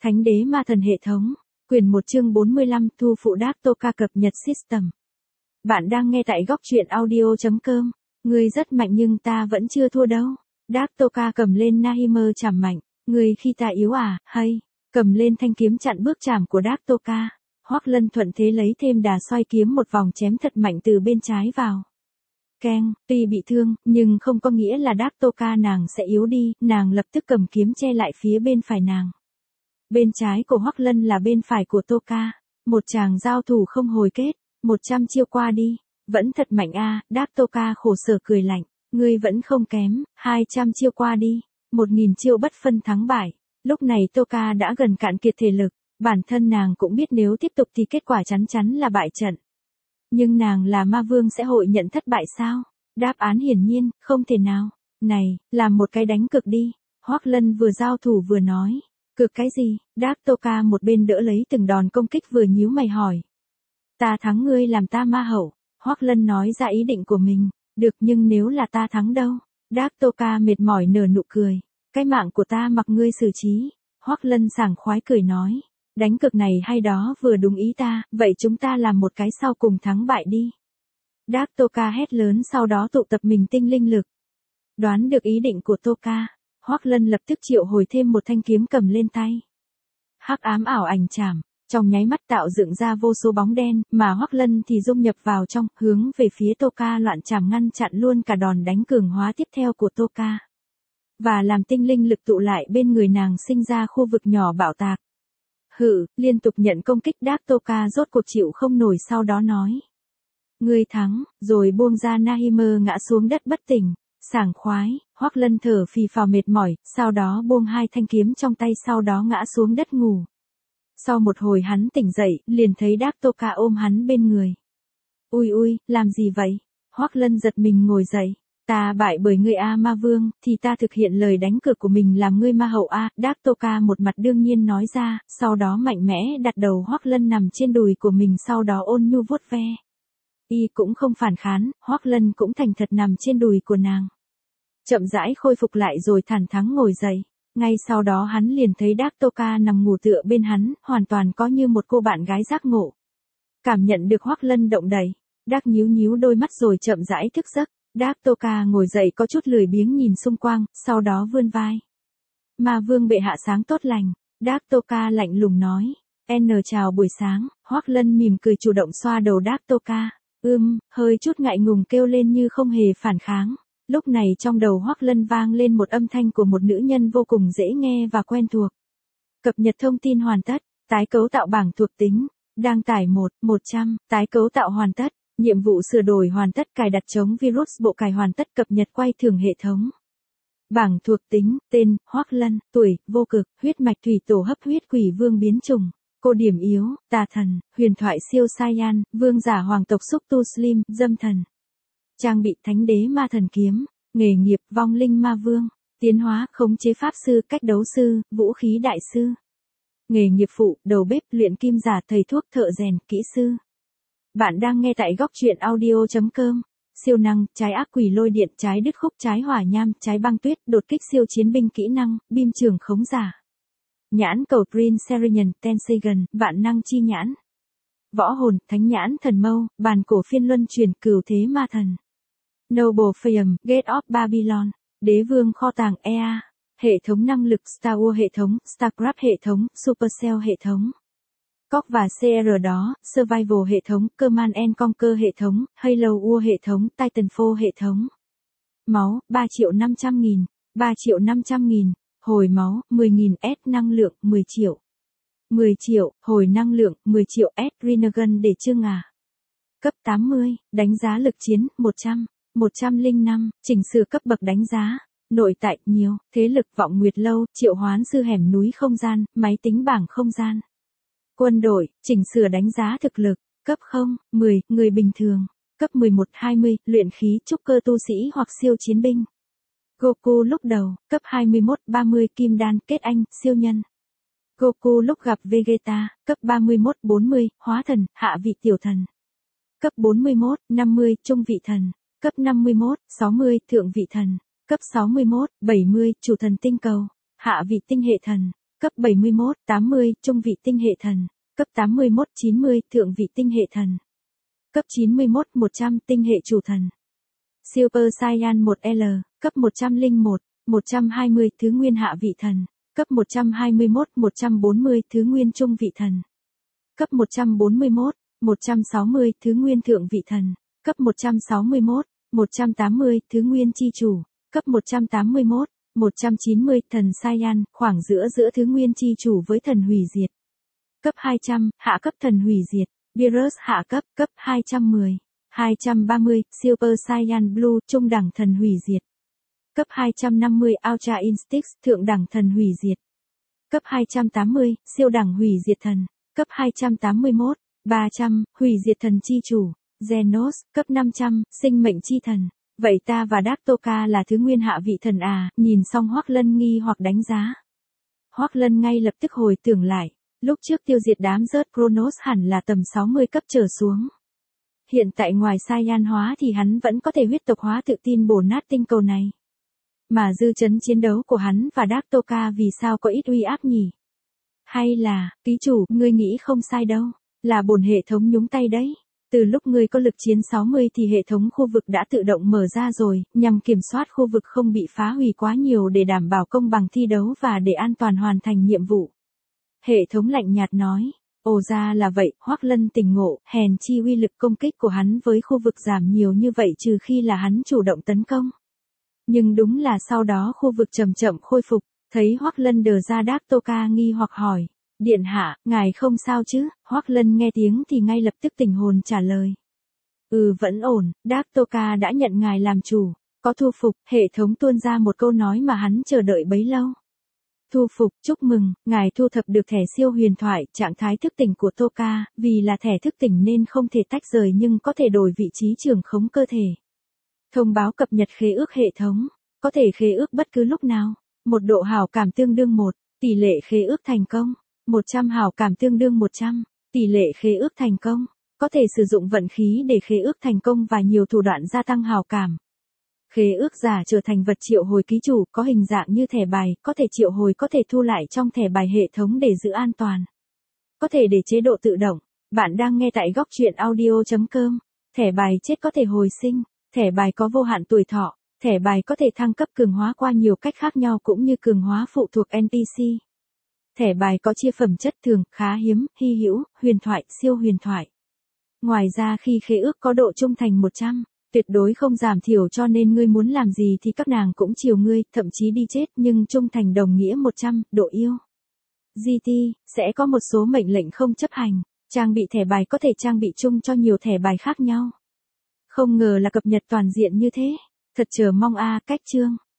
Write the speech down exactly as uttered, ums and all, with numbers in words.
Thánh đế ma thần hệ thống. Quyền một chương bốn mươi lăm thu phụ Daktoka cập nhật system. Bạn đang nghe tại góc truyện audio chấm com. Ngươi rất mạnh nhưng ta vẫn chưa thua đâu. Daktoka cầm lên Nahimer chảm mạnh. Ngươi khi ta yếu à, hay. Cầm lên thanh kiếm chặn bước chảm của Daktoka. Hoắc Lân thuận thế lấy thêm đà xoay kiếm một vòng chém thật mạnh từ bên trái vào. Keng, tuy bị thương, nhưng không có nghĩa là Daktoka nàng sẽ yếu đi, nàng lập tức cầm kiếm che lại phía bên phải nàng. Bên trái của Hoắc Lân là bên phải của Toka, một chàng giao thủ không hồi kết, một trăm chiêu qua đi, vẫn thật mạnh a, à, Daktoka khổ sở cười lạnh, ngươi vẫn không kém, hai trăm chiêu qua đi, một nghìn chiêu bất phân thắng bại. Lúc này Toka đã gần cạn kiệt thể lực, bản thân nàng cũng biết nếu tiếp tục thì kết quả chắn chắn là bại trận. Nhưng nàng là ma vương sẽ hội nhận thất bại sao? Đáp án hiển nhiên, không thể nào. Này, làm một cái đánh cực đi. Hoắc Lân vừa giao thủ vừa nói. Cực cái gì? Daktoka một bên đỡ lấy từng đòn công kích vừa nhíu mày hỏi. Ta thắng ngươi làm ta ma hậu. Hoắc Lân nói ra ý định của mình. Được nhưng nếu là ta thắng đâu? Daktoka mệt mỏi nở nụ cười. Cái mạng của ta mặc ngươi xử trí. Hoắc Lân sảng khoái cười nói. Đánh cực này hay đó vừa đúng ý ta, vậy chúng ta làm một cái sau cùng thắng bại đi. Daktoka hét lớn sau đó tụ tập mình tinh linh lực. Đoán được ý định của Toka, Hoắc Lân lập tức triệu hồi thêm một thanh kiếm cầm lên tay. Hắc ám ảo ảnh chảm, trong nháy mắt tạo dựng ra vô số bóng đen, mà Hoắc Lân thì dung nhập vào trong, hướng về phía Toka loạn chảm ngăn chặn luôn cả đòn đánh cường hóa tiếp theo của Toka. Và làm tinh linh lực tụ lại bên người nàng sinh ra khu vực nhỏ bạo tạc. Hự, liên tục nhận công kích Daktoka rốt cuộc chịu không nổi sau đó nói. Ngươi thắng, rồi buông ra Nahimer ngã xuống đất bất tỉnh, sảng khoái, Hoắc Lân thở phì phào mệt mỏi, sau đó buông hai thanh kiếm trong tay sau đó ngã xuống đất ngủ. Sau một hồi hắn tỉnh dậy, liền thấy Daktoka ôm hắn bên người. Ui ui, làm gì vậy? Hoắc Lân giật mình ngồi dậy. Ta bại bởi ngươi A ma vương, thì ta thực hiện lời đánh cược của mình làm ngươi ma hậu A, Daktoka một mặt đương nhiên nói ra, sau đó mạnh mẽ đặt đầu Hoắc Lân nằm trên đùi của mình sau đó ôn nhu vuốt ve. Y cũng không phản kháng, Hoắc Lân cũng thành thật nằm trên đùi của nàng. Chậm rãi khôi phục lại rồi thản thắn ngồi dậy, ngay sau đó hắn liền thấy Daktoka nằm ngủ tựa bên hắn, hoàn toàn có như một cô bạn gái giác ngộ. Cảm nhận được Hoắc Lân động đậy, Dak nhíu nhíu đôi mắt rồi chậm rãi thức giấc. Daktoka ngồi dậy có chút lười biếng nhìn xung quanh, sau đó vươn vai. Ma vương bệ hạ sáng tốt lành, Daktoka lạnh lùng nói. N chào buổi sáng, Hoắc Lân mỉm cười chủ động xoa đầu Daktoka. Ưm, hơi chút ngại ngùng kêu lên như không hề phản kháng. Lúc này trong đầu Hoắc Lân vang lên một âm thanh của một nữ nhân vô cùng dễ nghe và quen thuộc. Cập nhật thông tin hoàn tất, tái cấu tạo bảng thuộc tính, đăng tải một, một trăm, tái cấu tạo hoàn tất. Nhiệm vụ sửa đổi hoàn tất, cài đặt chống virus bộ cài hoàn tất, cập nhật quay thường hệ thống. Bảng thuộc tính, tên, Hoắc Lân, tuổi, vô cực, huyết mạch thủy tổ hấp huyết quỷ vương biến chủng, cô điểm yếu, tà thần, huyền thoại siêu Saiyan, vương giả hoàng tộc xúc tu slim, dâm thần. Trang bị thánh đế ma thần kiếm, nghề nghiệp vong linh ma vương, tiến hóa khống chế pháp sư, cách đấu sư, vũ khí đại sư. Nghề nghiệp phụ, đầu bếp, luyện kim giả, thầy thuốc, thợ rèn, kỹ sư. Bạn đang nghe tại góc truyện audio chấm com. Siêu năng, trái ác quỷ lôi điện, trái đứt khúc, trái hỏa nham, trái băng tuyết, đột kích siêu chiến binh kỹ năng, bim trường khống giả. Nhãn cầu Prince Serian, Tensegan, vạn năng chi nhãn. Võ hồn, thánh nhãn thần mâu, bàn cổ phiên luân chuyển, cửu thế ma thần. Noble Fayum, Gate of Babylon, đế vương kho tàng e a, hệ thống năng lực Star Wars hệ thống, Starcraft hệ thống, Supercell hệ thống. Cóc và xê rờ đó, Survival hệ thống, Command and Conquer hệ thống, Halo War hệ thống, Titanfall hệ thống. Máu, ba triệu năm trăm nghìn, ba triệu năm trăm nghìn, hồi máu, mười nghìn S, năng lượng, mười triệu. mười triệu, hồi năng lượng, mười triệu S, Renegon để chưa ngà. Cấp tám mươi, đánh giá lực chiến, một trăm, một trăm lẻ năm, chỉnh sửa cấp bậc đánh giá. Nội tại, nhiều, thế lực vọng nguyệt lâu, triệu hoán sư hẻm núi không gian, máy tính bảng không gian. Quân đội, chỉnh sửa đánh giá thực lực, cấp không, mười, người bình thường, cấp mười một, hai mươi, luyện khí, trúc cơ tu sĩ hoặc siêu chiến binh. Goku lúc đầu, cấp hai mươi mốt, ba mươi, kim đan, kết anh, siêu nhân. Goku lúc gặp Vegeta, cấp ba mươi mốt, bốn mươi, hóa thần, hạ vị tiểu thần. Cấp bốn mươi mốt, năm mươi, trung vị thần. Cấp năm mươi mốt, sáu mươi, thượng vị thần. Cấp sáu mươi mốt, bảy mươi, chủ thần tinh cầu, hạ vị tinh hệ thần. Cấp bảy mươi mốt, tám mươi, trung vị tinh hệ thần. Cấp tám mươi mốt, chín mươi, thượng vị tinh hệ thần. Cấp chín mươi mốt, một trăm, tinh hệ chủ thần. Super Saiyan một L, cấp một trăm lẻ một, một trăm hai mươi, thứ nguyên hạ vị thần. Cấp một trăm hai mươi mốt, một trăm bốn mươi, thứ nguyên trung vị thần. Cấp một trăm bốn mươi mốt, một trăm sáu mươi, thứ nguyên thượng vị thần. Cấp một trăm sáu mươi mốt, một trăm tám mươi, thứ nguyên chi chủ. Cấp một trăm tám mươi mốt, một trăm chín mươi, thần Saiyan, khoảng giữa giữa thứ nguyên chi chủ với thần hủy diệt. Cấp hai trăm, hạ cấp thần hủy diệt. Beerus hạ cấp, cấp hai trăm mười. hai trăm ba mươi, Super Saiyan Blue, trung đẳng thần hủy diệt. Cấp hai trăm năm mươi, Ultra Instinct, thượng đẳng thần hủy diệt. Cấp hai trăm tám mươi, siêu đẳng hủy diệt thần. Cấp hai trăm tám mươi mốt, ba trăm, hủy diệt thần chi chủ. Genos, cấp năm trăm, sinh mệnh chi thần. Vậy ta và Daktoka là thứ nguyên hạ vị thần à? Nhìn xong Hoắc Lân nghi hoặc đánh giá. Hoắc Lân ngay lập tức hồi tưởng lại, lúc trước tiêu diệt đám rớt Kronos hẳn là tầm sáu mươi cấp trở xuống. Hiện tại ngoài Saiyan hóa thì hắn vẫn có thể huyết tộc hóa tự tin bổ nát tinh cầu này. Mà dư chấn chiến đấu của hắn và Daktoka vì sao có ít uy áp nhỉ? Hay là, ký chủ, ngươi nghĩ không sai đâu, là bổn hệ thống nhúng tay đấy. Từ lúc ngươi có lực chiến sáu mươi thì hệ thống khu vực đã tự động mở ra rồi, nhằm kiểm soát khu vực không bị phá hủy quá nhiều để đảm bảo công bằng thi đấu và để an toàn hoàn thành nhiệm vụ. Hệ thống lạnh nhạt nói, ồ ra là vậy, Hoắc Lân tỉnh ngộ, hèn chi uy lực công kích của hắn với khu vực giảm nhiều như vậy trừ khi là hắn chủ động tấn công. Nhưng đúng là sau đó khu vực chậm chậm khôi phục, thấy Hoắc Lân đờ ra Daktoka nghi hoặc hỏi. Điện hạ, ngài không sao chứ? Hoắc Lân nghe tiếng thì ngay lập tức tỉnh hồn trả lời. Ừ vẫn ổn, Daktoka đã nhận ngài làm chủ. Có thu phục, hệ thống tuôn ra một câu nói mà hắn chờ đợi bấy lâu. Thu phục, chúc mừng, ngài thu thập được thẻ siêu huyền thoại, trạng thái thức tỉnh của Toka, vì là thẻ thức tỉnh nên không thể tách rời nhưng có thể đổi vị trí trưởng khống cơ thể. Thông báo cập nhật khế ước hệ thống, có thể khế ước bất cứ lúc nào. Một độ hảo cảm tương đương một, tỷ lệ khế ước thành công. một trăm hảo cảm tương đương một trăm, tỷ lệ khế ước thành công. Có thể sử dụng vận khí để khế ước thành công và nhiều thủ đoạn gia tăng hảo cảm. Khế ước giả trở thành vật triệu hồi ký chủ, có hình dạng như thẻ bài, có thể triệu hồi có thể thu lại trong thẻ bài hệ thống để giữ an toàn. Có thể để chế độ tự động. Bạn đang nghe tại góc truyện audio chấm com. Thẻ bài chết có thể hồi sinh. Thẻ bài có vô hạn tuổi thọ. Thẻ bài có thể thăng cấp cường hóa qua nhiều cách khác nhau cũng như cường hóa phụ thuộc en pê xê. Thẻ bài có chia phẩm chất thường, khá hiếm, hy hữu, huyền thoại, siêu huyền thoại. Ngoài ra khi khế ước có độ trung thành một trăm, tuyệt đối không giảm thiểu cho nên ngươi muốn làm gì thì các nàng cũng chiều ngươi, thậm chí đi chết nhưng trung thành đồng nghĩa một trăm, độ yêu. giê tê, sẽ có một số mệnh lệnh không chấp hành, trang bị thẻ bài có thể trang bị chung cho nhiều thẻ bài khác nhau. Không ngờ là cập nhật toàn diện như thế, thật chờ mong a, cách chương.